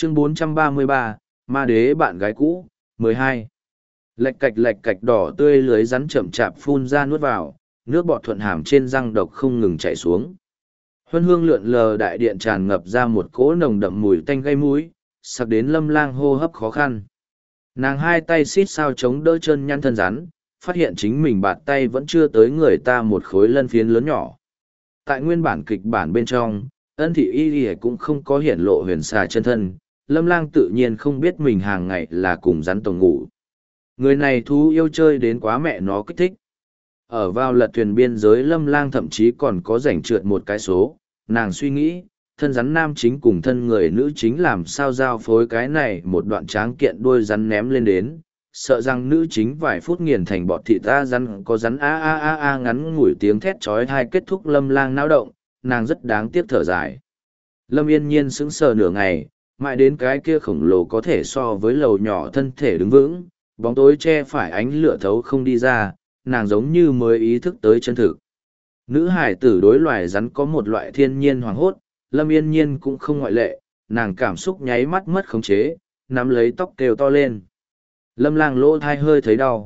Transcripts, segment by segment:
Chương 433, Ma đế bạn gái cũ, 12. Lạch cạch đỏ tươi lưới rắn chậm chạp phun ra nuốt vào, nước bọt thuận hàm trên răng độc không ngừng chảy xuống. Huân hương lượn lờ đại điện tràn ngập ra một cỗ nồng đậm mùi tanh gây mũi, sặc đến Lâm Lang hô hấp khó khăn. Nàng hai tay xít sao chống đỡ chân nhăn thân rắn, phát hiện chính mình bạt tay vẫn chưa tới người ta một khối lân phiến lớn nhỏ. Tại nguyên bản kịch bản bên trong, Ân Thị Y Y cũng không có hiển lộ huyền xà chân thân, Lâm Lang tự nhiên không biết mình hàng ngày là cùng rắn tổng ngủ. Người này thú yêu chơi đến quá mẹ nó kích thích. Ở vào lật thuyền biên giới Lâm Lang thậm chí còn có rảnh trượt một cái số, nàng suy nghĩ, thân rắn nam chính cùng thân người nữ chính làm sao giao phối cái này một đoạn tráng kiện đuôi rắn ném lên đến, sợ rằng nữ chính vài phút nghiền thành bọt thịt ta rắn có rắn a a a a ngắn ngủi tiếng thét chói tai kết thúc Lâm Lang náo động, nàng rất đáng tiếc thở dài. Lâm Yên Nhiên sững sờ nửa ngày, mãi đến cái kia khổng lồ có thể so với lầu nhỏ thân thể đứng vững, bóng tối che phải ánh lửa thấu không đi ra, nàng giống như mới ý thức tới chân thực. Nữ hải tử đối loài rắn có một loại thiên nhiên hoàng hốt, Lâm Yên Nhiên cũng không ngoại lệ, nàng cảm xúc nháy mắt mất khống chế, nắm lấy tóc kêu to lên. Lâm Lang lỗ thai hơi thấy đau.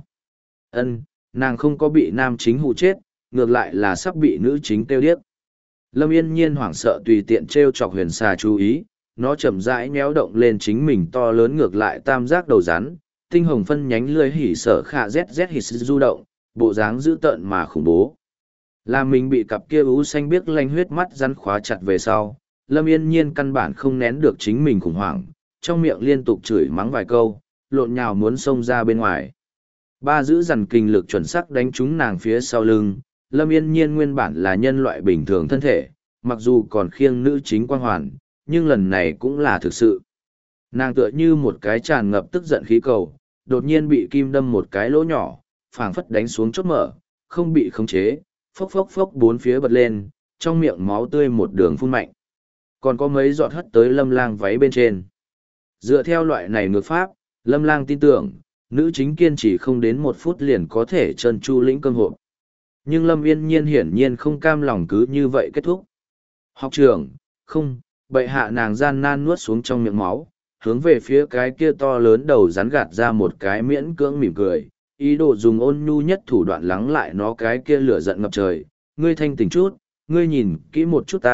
Nàng không có bị nam chính hụ chết, ngược lại là sắp bị nữ chính tiêu điếc. Lâm Yên Nhiên hoảng sợ tùy tiện trêu chọc huyền xà chú ý, nó chậm rãi méo động lên chính mình to lớn ngược lại tam giác đầu rắn, tinh hồng phân nhánh lưỡi hỉ sở khạ zz hỉ du động, bộ dáng dữ tợn mà khủng bố. Là mình bị cặp kia ú xanh biếc lanh huyết mắt rắn khóa chặt về sau, Lâm Yên Nhiên căn bản không nén được chính mình khủng hoảng, trong miệng liên tục chửi mắng vài câu, lộn nhào muốn xông ra bên ngoài. Ba giữ dằn kinh lực chuẩn xác đánh trúng nàng phía sau lưng, Lâm Yên Nhiên nguyên bản là nhân loại bình thường thân thể, mặc dù còn khiêng nữ chính quang hoàn, nhưng lần này cũng là thực sự. Nàng tựa như một cái tràn ngập tức giận khí cầu, đột nhiên bị kim đâm một cái lỗ nhỏ, phảng phất đánh xuống chốt mở, không bị khống chế, phốc phốc phốc bốn phía bật lên, trong miệng máu tươi một đường phun mạnh. Còn có mấy giọt hất tới Lâm Lang váy bên trên. Dựa theo loại này ngược pháp, Lâm Lang tin tưởng, nữ chính kiên trì không đến 1 phút liền có thể trơn tru lĩnh cơm hộp. Nhưng Lâm Yên Nhiên hiển nhiên không cam lòng cứ như vậy kết thúc. Học trưởng, không, bệ hạ nàng gian nan nuốt xuống trong miệng máu, hướng về phía cái kia to lớn đầu rắn gạt ra một cái miễn cưỡng mỉm cười, ý đồ dùng ôn nhu nhất thủ đoạn lắng lại nó cái kia lửa giận ngập trời. Ngươi thanh tỉnh chút, ngươi nhìn kỹ một chút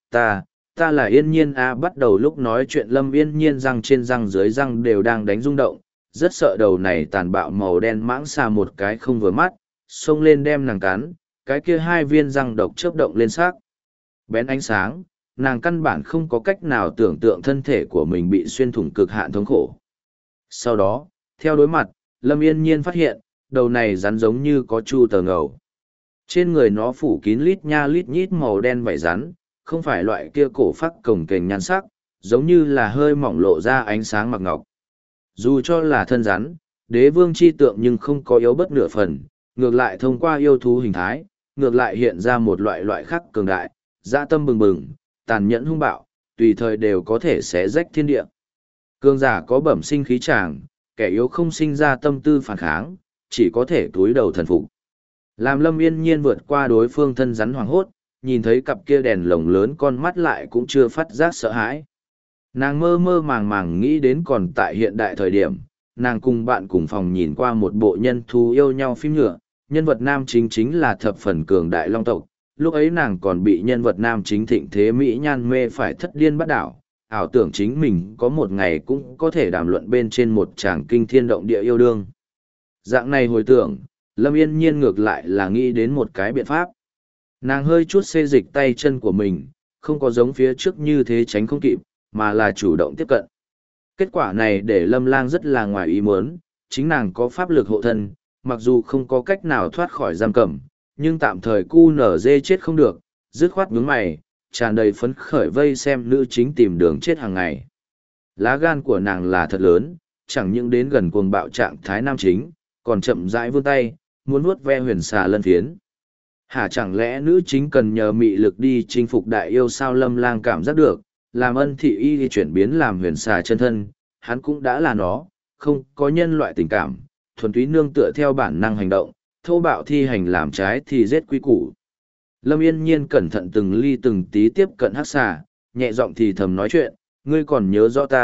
ta là Yên Nhiên a. Bắt đầu lúc nói chuyện Lâm Yên Nhiên răng trên răng dưới răng đều đang đánh rung động, rất sợ đầu này tàn bạo màu đen mãng xà một cái không vừa mắt, xông lên đem nàng cắn, cái kia 2 viên răng độc chớp động lên sắc bén ánh sáng, nàng căn bản không có cách nào tưởng tượng thân thể của mình bị xuyên thủng cực hạn thống khổ. Sau đó, theo đối mặt, Lâm Yên Nhiên phát hiện, đầu này rắn giống như có chu tờ ngầu. Trên người nó phủ kín lít nha lít nhít màu đen vảy rắn, không phải loại kia cổ phác cồng kềnh nhan sắc, giống như là hơi mỏng lộ ra ánh sáng mặc ngọc. Dù cho là thân rắn, đế vương chi tượng nhưng không có yếu bất nửa phần, ngược lại thông qua yêu thú hình thái, ngược lại hiện ra một loại khác cường đại, dã tâm bừng bừng, tàn nhẫn hung bạo, tùy thời đều có thể xé rách thiên địa. Cường giả có bẩm sinh khí tràng, kẻ yếu không sinh ra tâm tư phản kháng, chỉ có thể túi đầu thần phục. Làm Lâm Yên Nhiên vượt qua đối phương thân rắn hoàng hốt, nhìn thấy cặp kia đèn lồng lớn con mắt lại cũng chưa phát giác sợ hãi. Nàng mơ mơ màng màng nghĩ đến còn tại hiện đại thời điểm, nàng cùng bạn cùng phòng nhìn qua một bộ nhân thú yêu nhau phim nhựa, nhân vật nam chính là thập phần cường đại long tộc. Lúc ấy nàng còn bị nhân vật nam chính thịnh thế Mỹ nhan mê phải thất điên bắt đảo, ảo tưởng chính mình có một ngày cũng có thể đàm luận bên trên một tràng kinh thiên động địa yêu đương. Dạng này hồi tưởng, Lâm Yên Nhiên ngược lại là nghĩ đến một cái biện pháp. Nàng hơi chút xê dịch tay chân của mình, không có giống phía trước như thế tránh không kịp, mà là chủ động tiếp cận. Kết quả này để Lâm Lang rất là ngoài ý muốn, chính nàng có pháp lực hộ thân, mặc dù không có cách nào thoát khỏi giam cầm, nhưng tạm thời cu nở dê chết không được, dứt khoát nhướng mày, tràn đầy phấn khởi vây xem nữ chính tìm đường chết hàng ngày. Lá gan của nàng là thật lớn, chẳng những đến gần cuồng bạo trạng thái nam chính, còn chậm rãi vươn tay, muốn nuốt ve huyền xà lân phiến. Hả chẳng lẽ nữ chính cần nhờ mị lực đi chinh phục đại yêu sao? Lâm Lang cảm giác được, làm Ân Thị Y đi chuyển biến làm huyền xà chân thân, hắn cũng đã là nó, không có nhân loại tình cảm, thuần túy nương tựa theo bản năng hành động, thô bạo thi hành làm trái thì giết quy củ. Lâm Yên Nhiên cẩn thận từng ly từng tí tiếp cận hắc xà, nhẹ giọng thì thầm nói chuyện, ngươi còn nhớ rõ ta,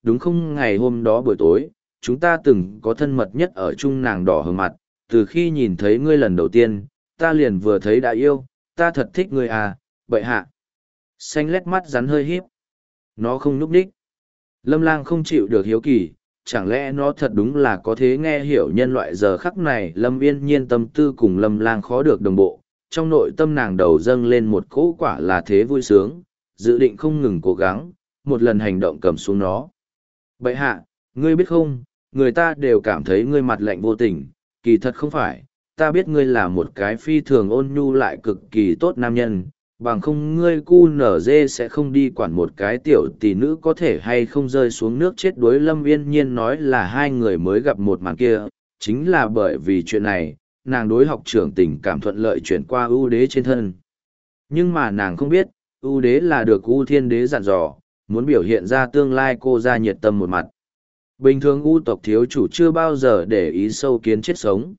đúng không ngày hôm đó buổi tối, chúng ta từng có thân mật nhất ở chung nàng đỏ hừng mặt, từ khi nhìn thấy ngươi lần đầu tiên, ta liền vừa thấy đã yêu, ta thật thích ngươi à, bậy hạ. Xanh lét mắt rắn hơi híp. Nó không núp đích. Lâm Lang không chịu được hiếu kỳ, chẳng lẽ nó thật đúng là có thế nghe hiểu nhân loại giờ khắc này. Lâm Yên Nhiên tâm tư cùng Lâm Lang khó được đồng bộ, trong nội tâm nàng đầu dâng lên một cỗ quả là thế vui sướng, dự định không ngừng cố gắng, một lần hành động cầm xuống nó. Bậy hạ, ngươi biết không, người ta đều cảm thấy ngươi mặt lạnh vô tình, kỳ thật không phải, ta biết ngươi là một cái phi thường ôn nhu lại cực kỳ tốt nam nhân, bằng không ngươi cu nở dê sẽ không đi quản một cái tiểu tỷ nữ có thể hay không rơi xuống nước chết đuối. Lâm Yên Nhiên nói là hai người mới gặp một màn kia, chính là bởi vì chuyện này, nàng đối học trưởng tình cảm thuận lợi chuyển qua ưu đế trên thân. Nhưng mà nàng không biết, ưu đế là được ưu thiên đế dặn dò, muốn biểu hiện ra tương lai cô ra nhiệt tâm một mặt. Bình thường ưu tộc thiếu chủ chưa bao giờ để ý sâu kiến chết sống.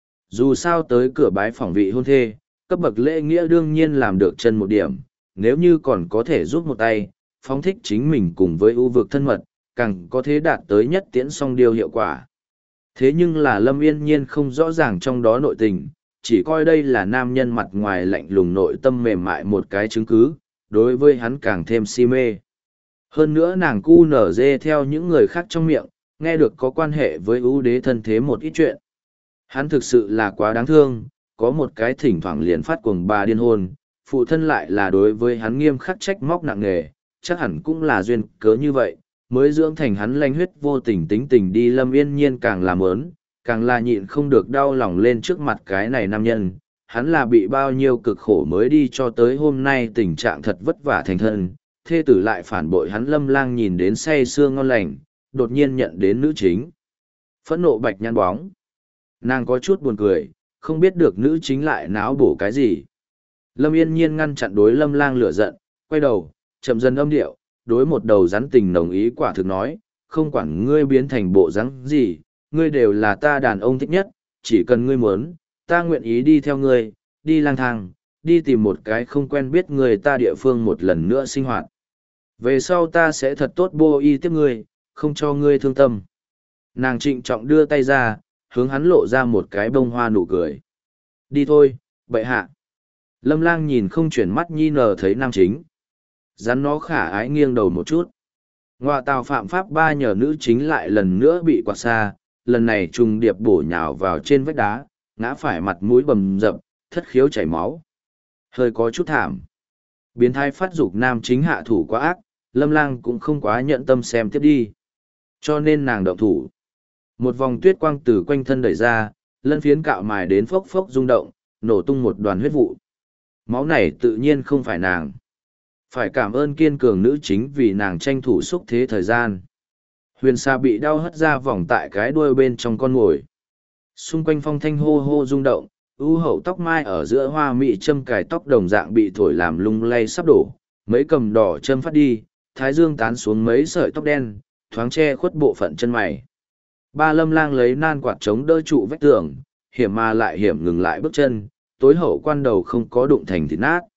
Dù sao tới cửa bái phỏng vị hôn thê, cấp bậc lễ nghĩa đương nhiên làm được chân một điểm, nếu như còn có thể giúp một tay, phóng thích chính mình cùng với ưu vực thân mật, càng có thể đạt tới nhất tiễn song điều hiệu quả. Thế nhưng là Lâm Yên Nhiên không rõ ràng trong đó nội tình, chỉ coi đây là nam nhân mặt ngoài lạnh lùng nội tâm mềm mại một cái chứng cứ, đối với hắn càng thêm si mê. Hơn nữa nàng cu nở dê theo những người khác trong miệng, nghe được có quan hệ với ưu đế thân thế một ít chuyện. Hắn thực sự là quá đáng thương, có một cái thỉnh thoảng liền phát cuồng bà điên hôn, phụ thân lại là đối với hắn nghiêm khắc trách móc nặng nề, chắc hẳn cũng là duyên cớ như vậy, mới dưỡng thành hắn lanh huyết vô tình tính tình đi. Lâm Yên Nhiên càng làm ớn, càng là nhịn không được đau lòng lên trước mặt cái này nam nhân, hắn là bị bao nhiêu cực khổ mới đi cho tới hôm nay tình trạng thật vất vả thành thân, thê tử lại phản bội hắn. Lâm Lang nhìn đến say sưa ngon lành, đột nhiên nhận đến nữ chính. Phẫn nộ bạch nhăn bóng. Nàng có chút buồn cười, không biết được nữ chính lại náo bổ cái gì. Lâm Yên Nhiên ngăn chặn đối Lâm Lang lửa giận, quay đầu, chậm dần âm điệu, đối một đầu rắn tình nồng ý quả thực nói, không quản ngươi biến thành bộ rắn gì, ngươi đều là ta đàn ông thích nhất, chỉ cần ngươi muốn, ta nguyện ý đi theo ngươi, đi lang thang, đi tìm một cái không quen biết người ta địa phương một lần nữa sinh hoạt. Về sau ta sẽ thật tốt bô y tiếp ngươi, không cho ngươi thương tâm. Nàng trịnh trọng đưa tay ra, hướng hắn lộ ra một cái bông hoa nụ cười. Đi thôi, bậy hạ. Lâm Lang nhìn không chuyển mắt nhi nở thấy nam chính. Rắn nó khả ái nghiêng đầu một chút. Ngoại tào phạm pháp ba nhờ nữ chính lại lần nữa bị quạt xa, lần này trùng điệp bổ nhào vào trên vách đá, ngã phải mặt mũi bầm dập, thất khiếu chảy máu. Hơi có chút thảm. Biến thái phát dục nam chính hạ thủ quá ác, Lâm Lang cũng không quá nhận tâm xem tiếp đi. Cho nên nàng động thủ. Một vòng tuyết quang từ quanh thân đẩy ra, lân phiến cạo mài đến phốc phốc rung động, nổ tung một đoàn huyết vụ. Máu này tự nhiên không phải nàng. Phải cảm ơn kiên cường nữ chính vì nàng tranh thủ xúc thế thời gian. Huyền Sa bị đau hất ra vòng tại cái đuôi bên trong con ngồi. Xung quanh phong thanh hô hô rung động, ưu hậu tóc mai ở giữa hoa mị châm cài tóc đồng dạng bị thổi làm lung lay sắp đổ, mấy cầm đỏ châm phát đi, thái dương tán xuống mấy sợi tóc đen, thoáng che khuất bộ phận chân mày. Ba Lâm Lang lấy nan quạt chống đỡ trụ vách tường, hiểm mà lại hiểm ngừng lại bước chân, tối hậu quan đầu không có đụng thành thịt nát.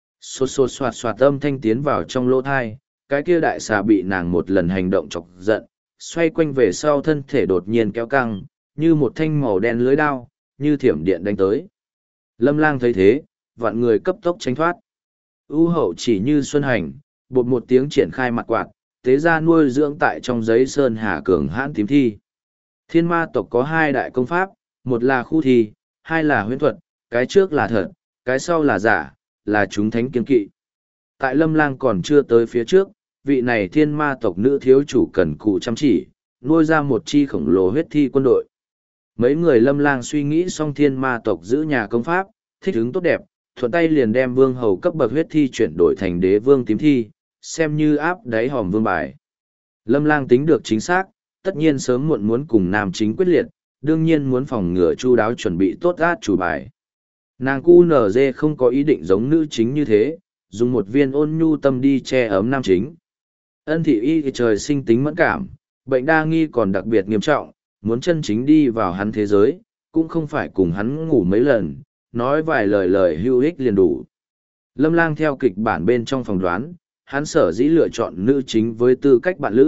Xô xô xoạt xoạt âm thanh tiến vào trong lỗ thai, cái kia đại xà bị nàng một lần hành động chọc giận, xoay quanh về sau thân thể đột nhiên kéo căng, như một thanh màu đen lưới đao, như thiểm điện đánh tới. Lâm Lang thấy thế, vạn người cấp tốc tránh thoát. ưu hậu chỉ như xuân hành, bột một tiếng triển khai mặt quạt, tế ra nuôi dưỡng tại trong giấy sơn hà cường hãn tím thi. Thiên ma tộc có hai đại công pháp, một là khu thi, hai là huyễn thuật, cái trước là thật, cái sau là giả, là chúng thánh kiên kỵ. Tại Lâm Lang còn chưa tới phía trước, vị này thiên ma tộc nữ thiếu chủ cần cù chăm chỉ, nuôi ra một chi khổng lồ huyết thi quân đội. Mấy người Lâm Lang suy nghĩ xong thiên ma tộc giữ nhà công pháp, thích ứng tốt đẹp, thuận tay liền đem vương hầu cấp bậc huyết thi chuyển đổi thành đế vương tím thi, xem như áp đáy hòm vương bài. Lâm Lang tính được chính xác, tất nhiên sớm muộn muốn cùng nam chính quyết liệt, đương nhiên muốn phòng ngừa chu đáo chuẩn bị tốt át chủ bài. Nàng QNZ không có ý định giống nữ chính như thế, dùng một viên ôn nhu tâm đi che ấm nam chính. Ân thị y trời sinh tính mẫn cảm, bệnh đa nghi còn đặc biệt nghiêm trọng, muốn chân chính đi vào hắn thế giới, cũng không phải cùng hắn ngủ mấy lần, nói vài lời lời hữu ích liền đủ. Lâm Lang theo kịch bản bên trong phòng đoán, hắn sở dĩ lựa chọn nữ chính với tư cách bạn lữ,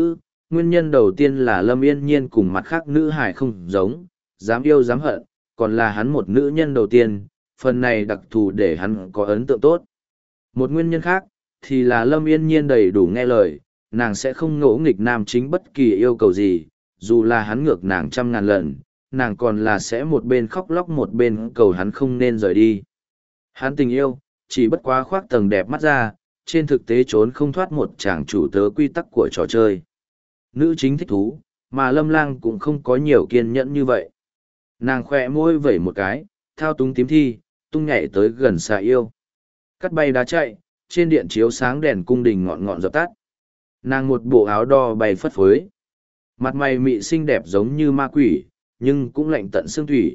Nguyên nhân đầu tiên là Lâm Yên Nhiên cùng mặt khác nữ hải không giống, dám yêu dám hận, còn là hắn một nữ nhân đầu tiên, phần này đặc thù để hắn có ấn tượng tốt. Một nguyên nhân khác, thì là Lâm Yên Nhiên đầy đủ nghe lời, nàng sẽ không ngỗ nghịch nam chính bất kỳ yêu cầu gì, dù là hắn ngược nàng 100.000 lần, nàng còn là sẽ một bên khóc lóc một bên cầu hắn không nên rời đi. Hắn tình yêu, chỉ bất quá khoác tầng đẹp mắt ra, trên thực tế trốn không thoát một chàng chủ tớ quy tắc của trò chơi. Nữ chính thích thú, mà Lâm Lang cũng không có nhiều kiên nhẫn như vậy. Nàng khỏe môi vẩy một cái, thao túng tím thi, tung nhảy tới gần xà yêu. Cắt bay đá chạy, trên điện chiếu sáng đèn cung đình ngọn ngọn dập tắt. Nàng một bộ áo đo bay phất phới. Mặt mày mị xinh đẹp giống như ma quỷ, nhưng cũng lạnh tận xương thủy.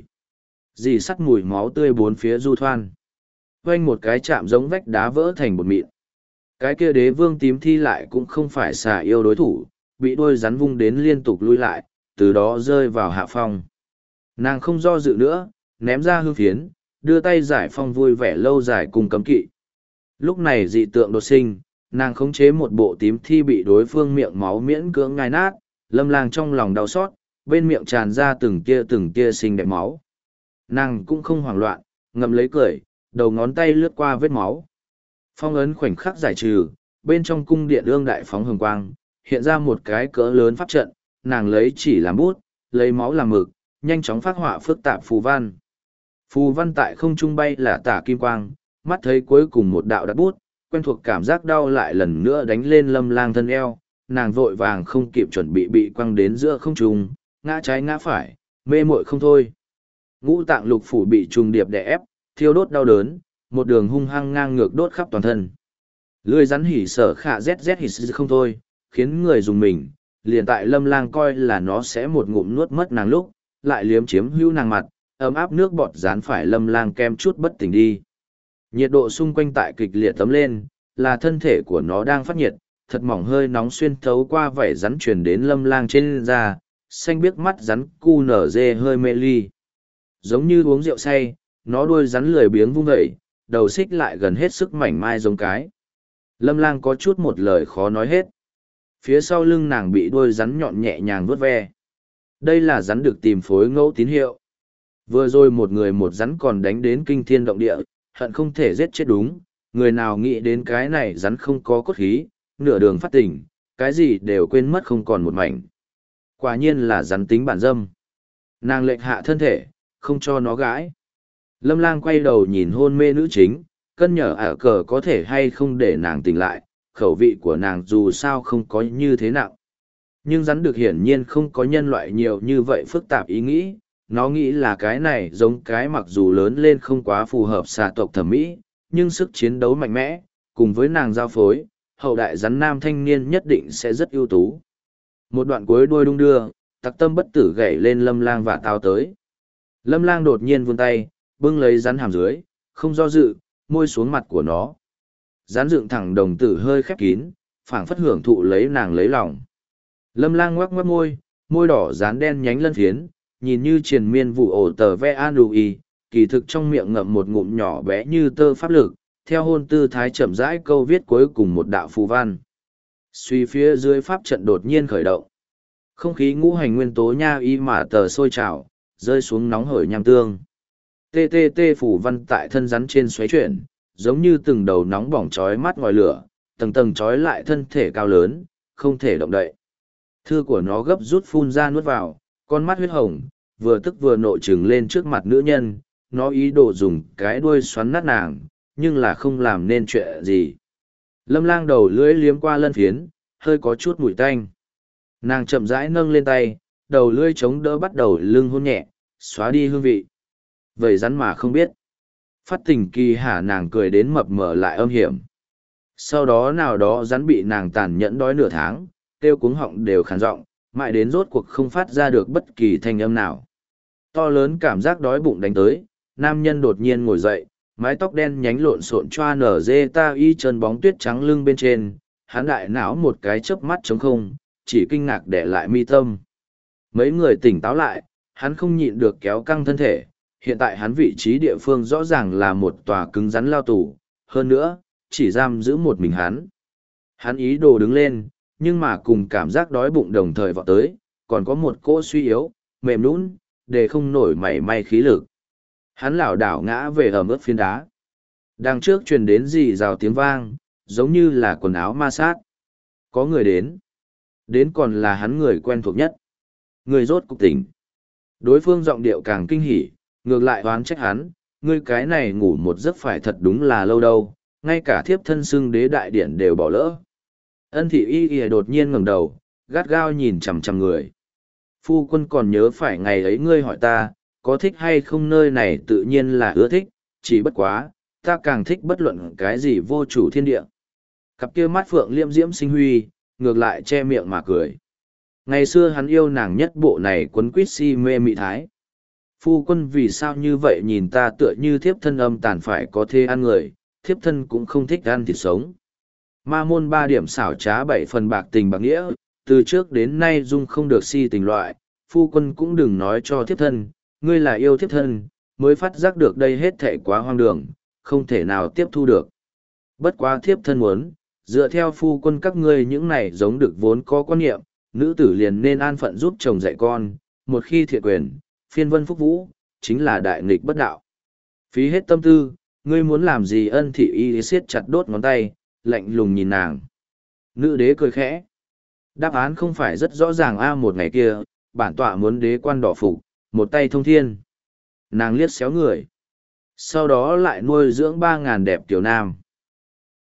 Dì sắt mùi máu tươi bốn phía du thoan. Quanh một cái chạm giống vách đá vỡ thành bột mịn. Cái kia đế vương tím thi lại cũng không phải xà yêu đối thủ, bị đôi rắn vung đến liên tục lui lại, từ đó rơi vào hạ phong. Nàng không do dự nữa, ném ra hương phiến, đưa tay giải phong vui vẻ lâu dài cùng cấm kỵ. Lúc này dị tượng đột sinh, nàng khống chế một bộ tím thi bị đối phương miệng máu miễn cưỡng ngai nát, Lâm Lang trong lòng đau xót, bên miệng tràn ra từng tia xinh đẹp máu. Nàng cũng không hoảng loạn, ngậm lấy cười, đầu ngón tay lướt qua vết máu. Phong ấn khoảnh khắc giải trừ, bên trong cung điện ương đại phóng hồng quang, hiện ra một cái cỡ lớn pháp trận, nàng lấy chỉ làm bút, lấy máu làm mực, nhanh chóng phát họa phức tạp phù văn. Phù văn tại không trung bay là tả kim quang, mắt thấy cuối cùng một đạo đặt bút, quen thuộc cảm giác đau lại lần nữa đánh lên Lâm Lang thân eo, nàng vội vàng không kịp chuẩn bị quăng đến giữa không trung, ngã trái ngã phải, mê muội không thôi. Ngũ tạng lục phủ bị trùng điệp đè ép, thiêu đốt đau đớn, một đường hung hăng ngang ngược đốt khắp toàn thân. Lưỡi rắn hỉ sở khạ zz hỉ không thôi, khiến người dùng mình, liền tại Lâm Lang coi là nó sẽ một ngụm nuốt mất nàng lúc, lại liếm chiếm hữu nàng mặt, ấm áp nước bọt dán phải Lâm Lang kem chút bất tỉnh đi. Nhiệt độ xung quanh tại kịch liệt tấm lên, là thân thể của nó đang phát nhiệt, thật mỏng hơi nóng xuyên thấu qua vảy rắn truyền đến Lâm Lang trên da, xanh biếc mắt rắn cu nở dê hơi mê ly. Giống như uống rượu say, nó đuôi rắn lười biếng vung dậy, đầu xích lại gần hết sức mảnh mai giống cái. Lâm Lang có chút một lời khó nói hết. Phía sau lưng nàng bị đuôi rắn nhọn nhẹ nhàng vuốt ve. Đây là rắn được tìm phối ngẫu tín hiệu. Vừa rồi một người một rắn còn đánh đến kinh thiên động địa, hận không thể giết chết đúng, người nào nghĩ đến cái này rắn không có cốt khí, nửa đường phát tỉnh, cái gì đều quên mất không còn một mảnh. Quả nhiên là rắn tính bản dâm. Nàng lệch hạ thân thể, không cho nó gãi. Lâm Lang quay đầu nhìn hôn mê nữ chính, cân nhở ả cờ có thể hay không để nàng tỉnh lại, khẩu vị của nàng dù sao không có như thế nào. Nhưng rắn được hiển nhiên không có nhân loại nhiều như vậy phức tạp ý nghĩ, nó nghĩ là cái này giống cái mặc dù lớn lên không quá phù hợp xà tộc thẩm mỹ, nhưng sức chiến đấu mạnh mẽ, cùng với nàng giao phối, hậu đại rắn nam thanh niên nhất định sẽ rất ưu tú. Một đoạn cuối đuôi đung đưa, tặc tâm bất tử gảy lên Lâm Lang và tao tới. Lâm Lang đột nhiên vươn tay, bưng lấy rắn hàm dưới, không do dự, môi xuống mặt của nó. Rắn dựng thẳng đồng tử hơi khép kín, phảng phất hưởng thụ lấy nàng lấy lòng. Lâm Lang ngoắc ngoắc môi, môi đỏ rán đen nhánh lân phiến, nhìn như triền miên vụ ổ tờ ve an đùi, kỳ thực trong miệng ngậm một ngụm nhỏ bé như tơ pháp lực, theo hôn tư thái chậm rãi câu viết cuối cùng một đạo phù văn. Suy phía dưới pháp trận đột nhiên khởi động. Không khí ngũ hành nguyên tố nha y mà tờ sôi trào, rơi xuống nóng hởi nham tương. TTT phù văn tại thân rắn trên xoáy chuyển, giống như từng đầu nóng bỏng chói mắt ngòi lửa, tầng tầng chói lại thân thể cao lớn, không thể động đậy. Thư của nó gấp rút phun ra nuốt vào, con mắt huyết hồng, vừa tức vừa nộ trừng lên trước mặt nữ nhân, nó ý đồ dùng cái đuôi xoắn nát nàng, nhưng là không làm nên chuyện gì. Lâm Lang đầu lưỡi liếm qua lân phiến, hơi có chút mùi tanh. Nàng chậm rãi nâng lên tay, đầu lưỡi chống đỡ bắt đầu lưng hôn nhẹ, xóa đi hương vị. Vậy rắn mà không biết. Phát tình kỳ hả nàng cười đến mập mờ lại âm hiểm. Sau đó nào đó rắn bị nàng tàn nhẫn đói nửa tháng, kêu cuống họng đều khàn giọng, mãi đến rốt cuộc không phát ra được bất kỳ thanh âm nào. To lớn cảm giác đói bụng đánh tới, nam nhân đột nhiên ngồi dậy, mái tóc đen nhánh lộn xộn choa nở dê ta y chân bóng tuyết trắng lưng bên trên, hắn đại não một cái chớp mắt trống không, chỉ kinh ngạc để lại mi tâm. Mấy người tỉnh táo lại, hắn không nhịn được kéo căng thân thể, hiện tại hắn vị trí địa phương rõ ràng là một tòa cứng rắn lao tù, hơn nữa, chỉ giam giữ một mình hắn. Hắn ý đồ đứng lên, nhưng mà cùng cảm giác đói bụng đồng thời vọt tới, còn có một cỗ suy yếu, mềm nhũn, để không nổi mảy may khí lực. Hắn lảo đảo ngã về ẩm ướt phiến đá. Đằng trước truyền đến rì rào tiếng vang, giống như là quần áo ma sát. Có người đến. Đến còn là hắn người quen thuộc nhất. Người rốt cục tỉnh. Đối phương giọng điệu càng kinh hỉ, ngược lại oán trách hắn, ngươi cái này ngủ một giấc phải thật đúng là lâu đâu, ngay cả thiếp thân xưng đế đại điển đều bỏ lỡ. Ân thị y y đột nhiên ngẩng đầu, gắt gao nhìn chằm chằm người. Phu quân còn nhớ phải ngày ấy ngươi hỏi ta, có thích hay không nơi này tự nhiên là ưa thích, chỉ bất quá, ta càng thích bất luận cái gì vô chủ thiên địa. Cặp kia mắt phượng liêm diễm sinh huy, ngược lại che miệng mà cười. Ngày xưa hắn yêu nàng nhất bộ này quấn quýt si mê mị thái. Phu quân vì sao như vậy nhìn ta tựa như thiếp thân âm tàn phải có thế ăn người, thiếp thân cũng không thích ăn thịt sống. Ma môn 3 điểm xảo trá 7 phần bạc tình bạc nghĩa, từ trước đến nay dung không được si tình loại, phu quân cũng đừng nói cho thiếp thân, ngươi là yêu thiếp thân, mới phát giác được đây hết thảy quá hoang đường, không thể nào tiếp thu được. Bất quá thiếp thân muốn, dựa theo phu quân các ngươi những này giống được vốn có quan niệm, nữ tử liền nên an phận giúp chồng dạy con, một khi thiện quyền, phiên vân phúc vũ, chính là đại nghịch bất đạo. Phí hết tâm tư, ngươi muốn làm gì? Ân thị y siết chặt đốt ngón tay, lạnh lùng nhìn nàng. Nữ đế cười khẽ. Đáp án không phải rất rõ ràng một ngày kia, bản tọa muốn đế quan đỏ phục, một tay thông thiên. Nàng liếc xéo người. Sau đó lại nuôi dưỡng 3.000 đẹp tiểu nam.